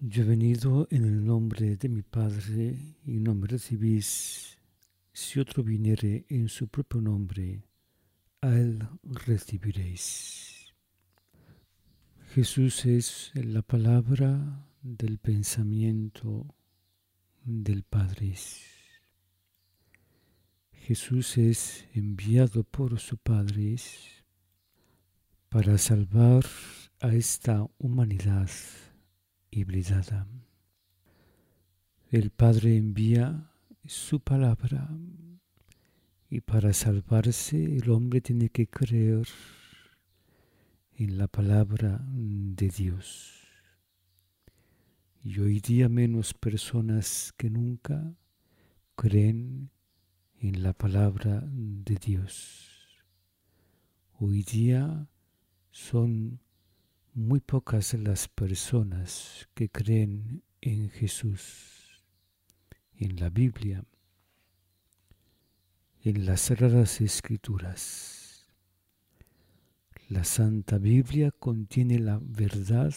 Yo he venido en el nombre de mi Padre, y no me recibís. Si otro viniere en su propio nombre, a él recibiréis. Jesús es la palabra del pensamiento del Padre. Jesús es enviado por su Padre para salvar a esta humanidad hibridada. El Padre envía su palabra y para salvarse el hombre tiene que creer en la palabra de Dios. Y hoy día menos personas que nunca creen en la palabra de Dios. Hoy día son muy pocas las personas que creen en Jesús, en la Biblia, en las Sagradas Escrituras. La Santa Biblia contiene la verdad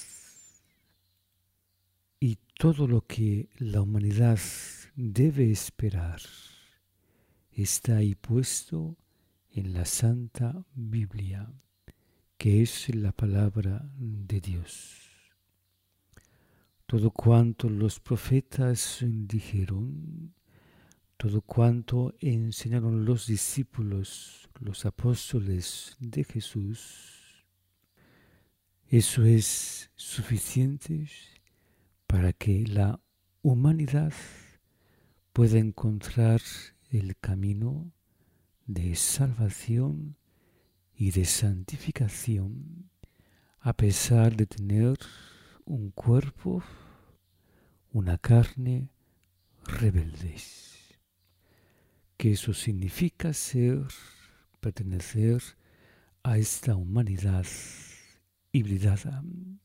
y todo lo que la humanidad debe esperar está ahí puesto en la Santa Biblia, que es la palabra de Dios. Todo cuanto los profetas dijeron, todo cuanto enseñaron los discípulos, los apóstoles de Jesús, eso es suficiente para que la humanidad pueda encontrar el camino de salvación y de santificación, a pesar de tener un cuerpo, una carne rebeldes. Que eso significa pertenecer a esta humanidad hibridada,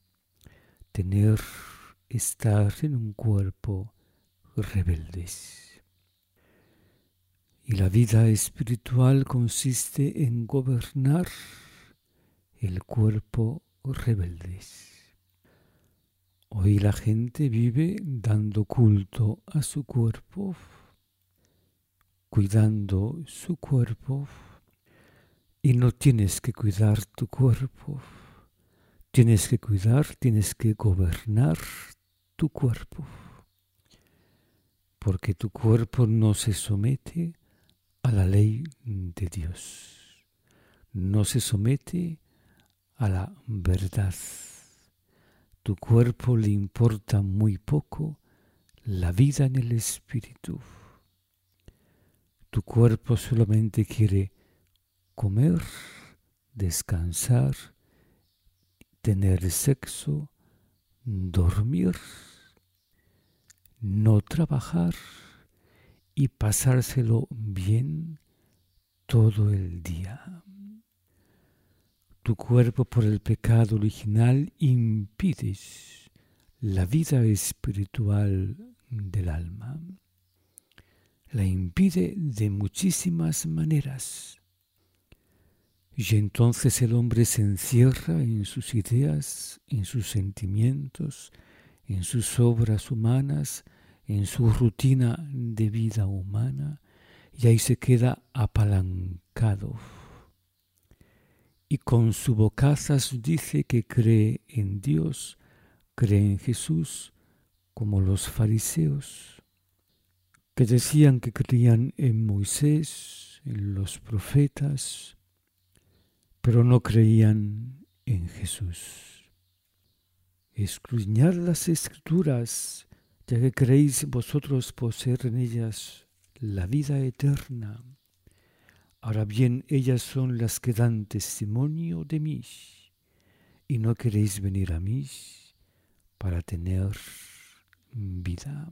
estar en un cuerpo rebeldes. Y la vida espiritual consiste en gobernar el cuerpo rebeldes. Hoy la gente vive dando culto a su cuerpo, cuidando su cuerpo, y no tienes que cuidar tu cuerpo. Tienes que gobernar tu cuerpo, porque tu cuerpo no se somete a la ley de Dios, no se somete a la verdad. Tu cuerpo le importa muy poco la vida en el espíritu. Tu cuerpo solamente quiere comer, descansar, tener sexo, dormir, no trabajar y pasárselo bien todo el día. Tu cuerpo por el pecado original impide la vida espiritual del alma. La impide de muchísimas maneras. Y entonces el hombre se encierra en sus ideas, en sus sentimientos, en sus obras humanas, en su rutina de vida humana, y ahí se queda apalancado. Y con su bocazas dice que cree en Dios, cree en Jesús, como los fariseos, que decían que creían en Moisés, en los profetas, pero no creían en Jesús. Escudriñad las Escrituras, ya que creéis vosotros poseer en ellas la vida eterna. Ahora bien, ellas son las que dan testimonio de mí, y no queréis venir a mí para tener vida.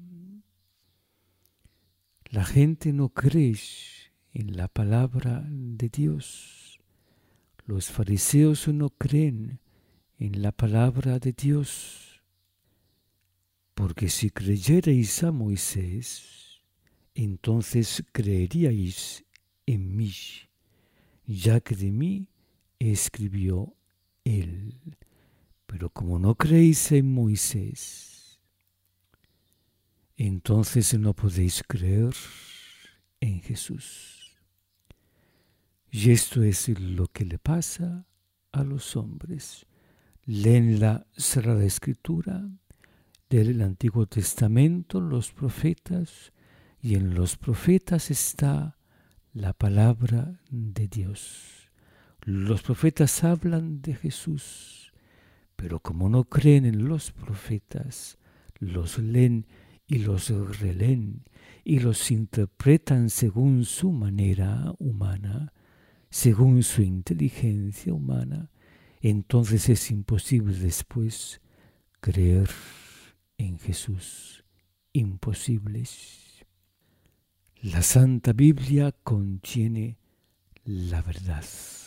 La gente no cree en la palabra de Dios. Los fariseos no creen en la palabra de Dios, porque si creyerais a Moisés, entonces creeríais en mí, ya que de mí escribió él. Pero como no creéis en Moisés, entonces no podéis creer en Jesús. Y esto es lo que le pasa a los hombres. Leen la Sagrada Escritura del Antiguo Testamento, los profetas, y en los profetas está la palabra de Dios. Los profetas hablan de Jesús, pero como no creen en los profetas, los leen y los releen y los interpretan según su manera humana, según su inteligencia humana, entonces es imposible después creer en Jesús. Imposible. La Santa Biblia contiene la verdad,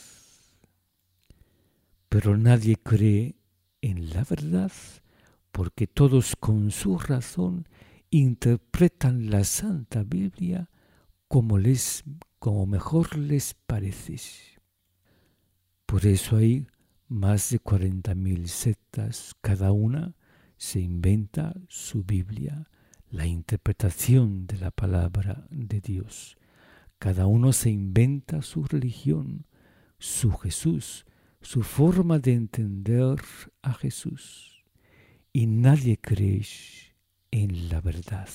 pero nadie cree en la verdad porque todos con su razón interpretan la Santa Biblia como mejor les parece. Por eso hay más de 40.000 sectas, cada una se inventa su Biblia, la interpretación de la palabra de Dios. Cada uno se inventa su religión, su Jesús, su forma de entender a Jesús. Y nadie cree en la verdad.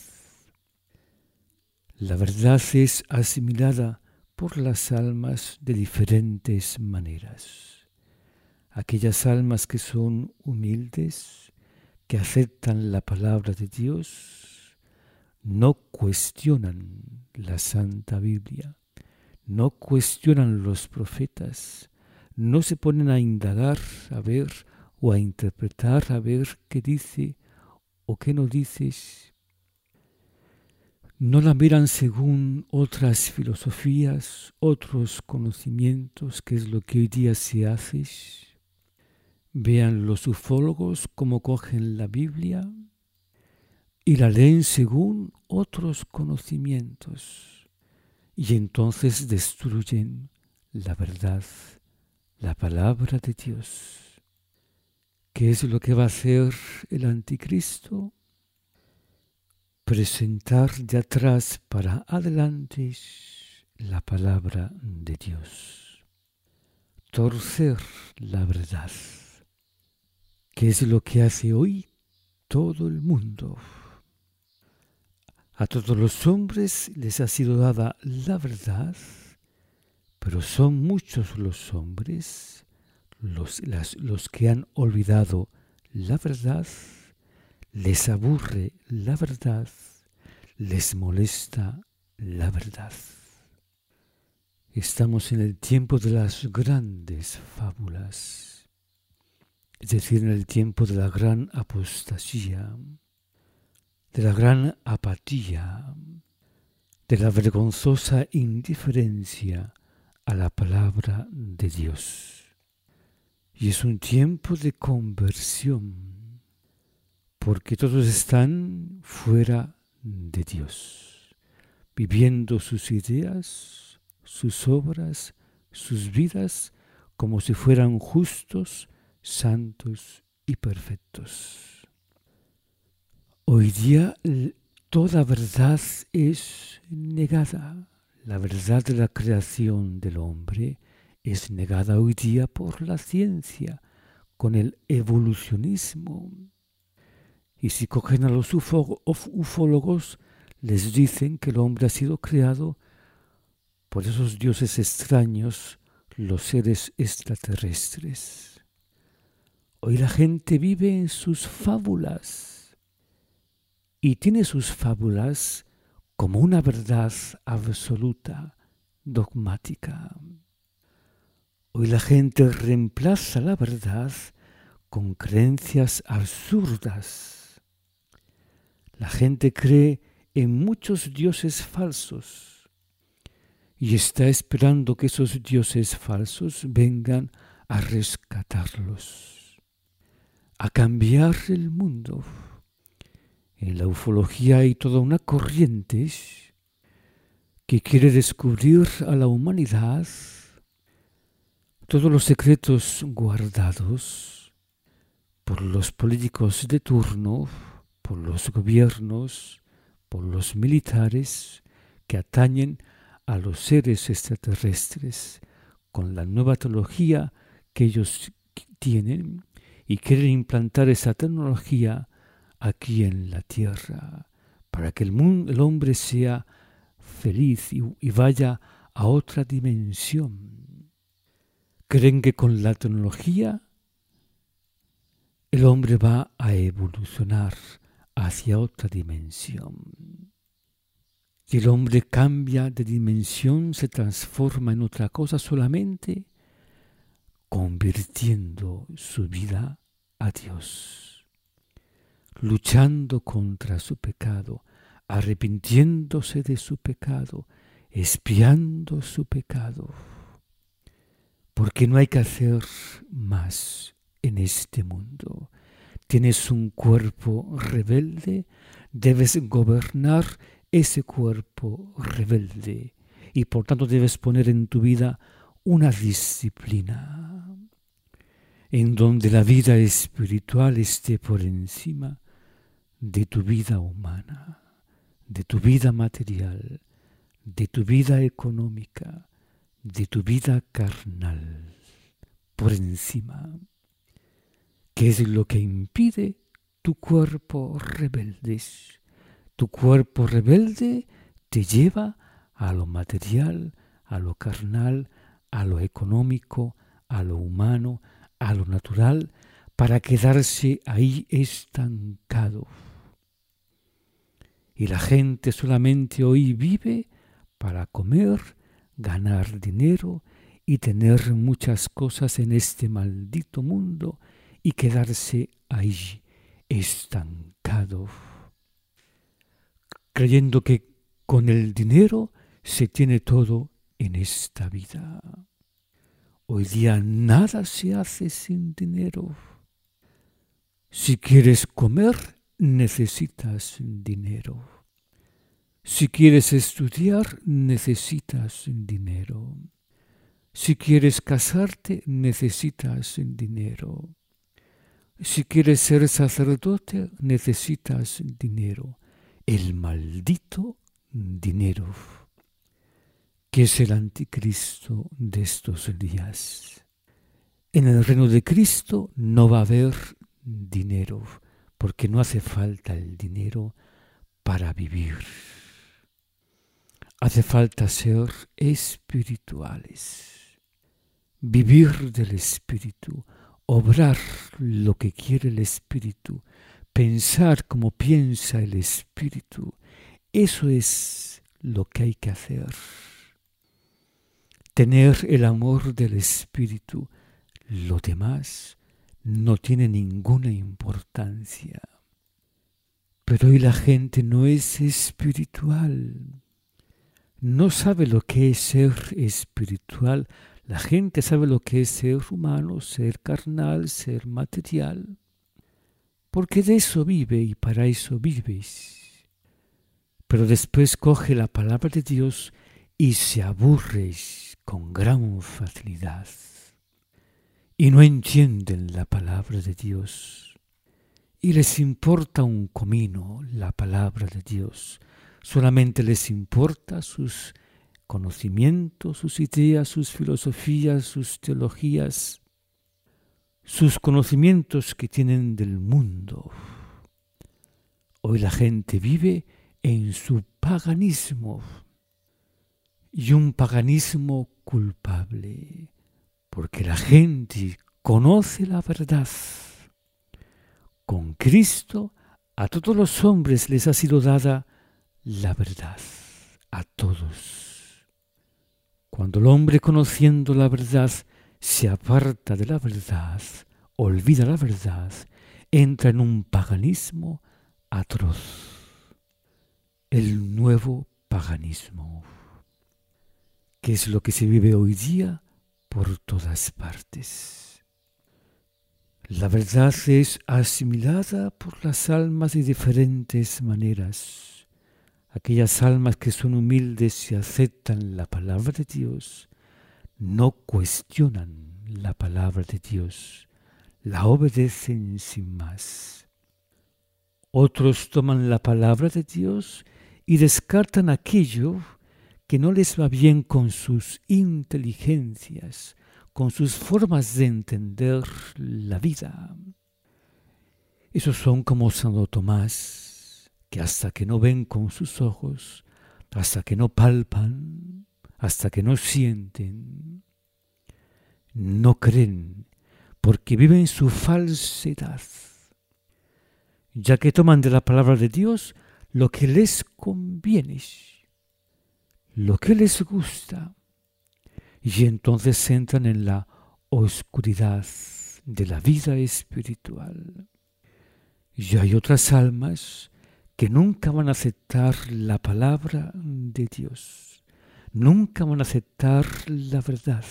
La verdad es asimilada por las almas de diferentes maneras. Aquellas almas que son humildes, que aceptan la palabra de Dios, no cuestionan la Santa Biblia, no cuestionan los profetas, no se ponen a indagar, a ver o a interpretar, a ver qué dice o qué no dices. No la miran según otras filosofías, otros conocimientos, que es lo que hoy día se hace. Vean los ufólogos cómo cogen la Biblia y la leen según otros conocimientos. Y entonces destruyen la verdad, la palabra de Dios. ¿Qué es lo que va a hacer el anticristo? Presentar de atrás para adelante la palabra de Dios. Torcer la verdad. ¿Qué es lo que hace hoy todo el mundo? A todos los hombres les ha sido dada la verdad, pero son muchos los hombres los que han olvidado la verdad, les aburre la verdad, les molesta la verdad. Estamos en el tiempo de las grandes fábulas, es decir, en el tiempo de la gran apostasía, de la gran apatía, de la vergonzosa indiferencia a la palabra de Dios. Y es un tiempo de conversión, porque todos están fuera de Dios, viviendo sus ideas, sus obras, sus vidas, como si fueran justos, santos y perfectos. Hoy día toda verdad es negada. La verdad de la creación del hombre es negada hoy día por la ciencia, con el evolucionismo. Y si cogen a los ufólogos, les dicen que el hombre ha sido creado por esos dioses extraños, los seres extraterrestres. Hoy la gente vive en sus fábulas y tiene sus fábulas como una verdad absoluta, dogmática. Hoy la gente reemplaza la verdad con creencias absurdas. La gente cree en muchos dioses falsos y está esperando que esos dioses falsos vengan a rescatarlos, a cambiar el mundo. En la ufología hay toda una corriente que quiere descubrir a la humanidad todos los secretos guardados por los políticos de turno, por los gobiernos, por los militares que atañen a los seres extraterrestres con la nueva tecnología que ellos tienen y quieren implantar esa tecnología aquí en la Tierra para que el hombre sea feliz y vaya a otra dimensión. Creen que con la tecnología el hombre va a evolucionar hacia otra dimensión. Y el hombre cambia de dimensión, se transforma en otra cosa solamente convirtiendo su vida a Dios, luchando contra su pecado, arrepintiéndose de su pecado, expiando su pecado. Porque no hay que hacer más en este mundo. Tienes un cuerpo rebelde, debes gobernar ese cuerpo rebelde y por tanto debes poner en tu vida una disciplina en donde la vida espiritual esté por encima de tu vida humana, de tu vida material, de tu vida económica, de tu vida carnal, por encima. ¿Qué es lo que impide tu cuerpo rebelde? Tu cuerpo rebelde te lleva a lo material, a lo carnal, a lo económico, a lo humano, a lo natural, para quedarse ahí estancado. Y la gente solamente hoy vive para comer, ganar dinero y tener muchas cosas en este maldito mundo y quedarse ahí estancado, creyendo que con el dinero se tiene todo en esta vida. Hoy día nada se hace sin dinero. Si quieres comer, necesitas dinero. Si quieres estudiar, necesitas dinero. Si quieres casarte, necesitas dinero. Si quieres ser sacerdote, necesitas dinero. El maldito dinero, que es el anticristo de estos días. En el reino de Cristo no va a haber dinero, porque no hace falta el dinero para vivir. Hace falta ser espirituales, vivir del Espíritu, obrar lo que quiere el Espíritu, pensar como piensa el Espíritu. Eso es lo que hay que hacer. Tener el amor del Espíritu. Lo demás no tiene ninguna importancia. Pero hoy la gente no es espiritual. No sabe lo que es ser espiritual. La gente sabe lo que es ser humano, ser carnal, ser material. Porque de eso vive y para eso vives. Pero después coge la palabra de Dios y se aburre con gran facilidad. Y no entienden la palabra de Dios. Y les importa un comino la palabra de Dios. Solamente les importa sus conocimientos, sus ideas, sus filosofías, sus teologías, sus conocimientos que tienen del mundo. Hoy la gente vive en su paganismo y un paganismo culpable, porque la gente conoce la verdad. Con Cristo a todos los hombres les ha sido dada la verdad, a todos. Cuando el hombre conociendo la verdad se aparta de la verdad, olvida la verdad, entra en un paganismo atroz. El nuevo paganismo, que es lo que se vive hoy día por todas partes. La verdad es asimilada por las almas de diferentes maneras. Aquellas almas que son humildes y aceptan la palabra de Dios, no cuestionan la palabra de Dios, la obedecen sin más. Otros toman la palabra de Dios y descartan aquello que no les va bien con sus inteligencias, con sus formas de entender la vida. Esos son como Santo Tomás, que hasta que no ven con sus ojos, hasta que no palpan, hasta que no sienten, no creen, porque viven su falsedad, ya que toman de la palabra de Dios lo que les conviene, lo que les gusta, y entonces entran en la oscuridad de la vida espiritual. Y hay otras almas que nunca van a aceptar la palabra de Dios, nunca van a aceptar la verdad,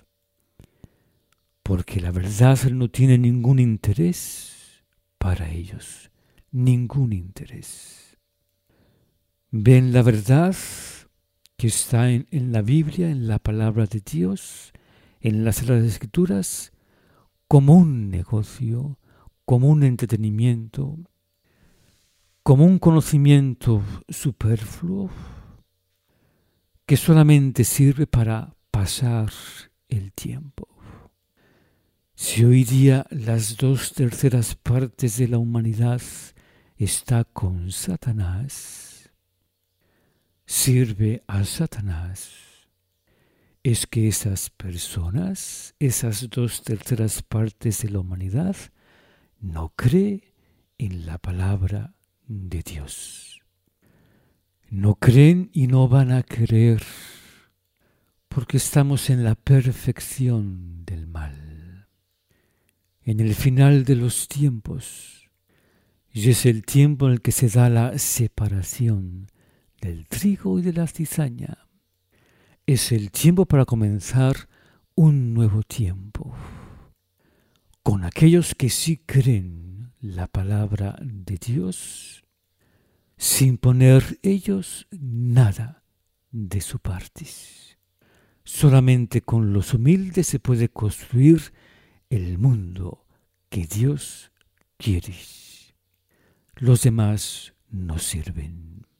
porque la verdad no tiene ningún interés para ellos, ningún interés. Ven la verdad que está en la Biblia, en la palabra de Dios, en las Sagradas Escrituras, como un negocio, como un entretenimiento, como un conocimiento superfluo que solamente sirve para pasar el tiempo. Si hoy día las 2/3 partes de la humanidad está con Satanás, sirve a Satanás, es que esas personas, esas 2/3 partes de la humanidad, no cree en la palabra de Dios. No creen y no van a creer, porque estamos en la perfección del mal, en el final de los tiempos, y es el tiempo en el que se da la separación del trigo y de la cizaña. Es el tiempo para comenzar un nuevo tiempo, con aquellos que sí creen la palabra de Dios, sin poner ellos nada de su parte. Solamente con los humildes se puede construir el mundo que Dios quiere. Los demás no sirven.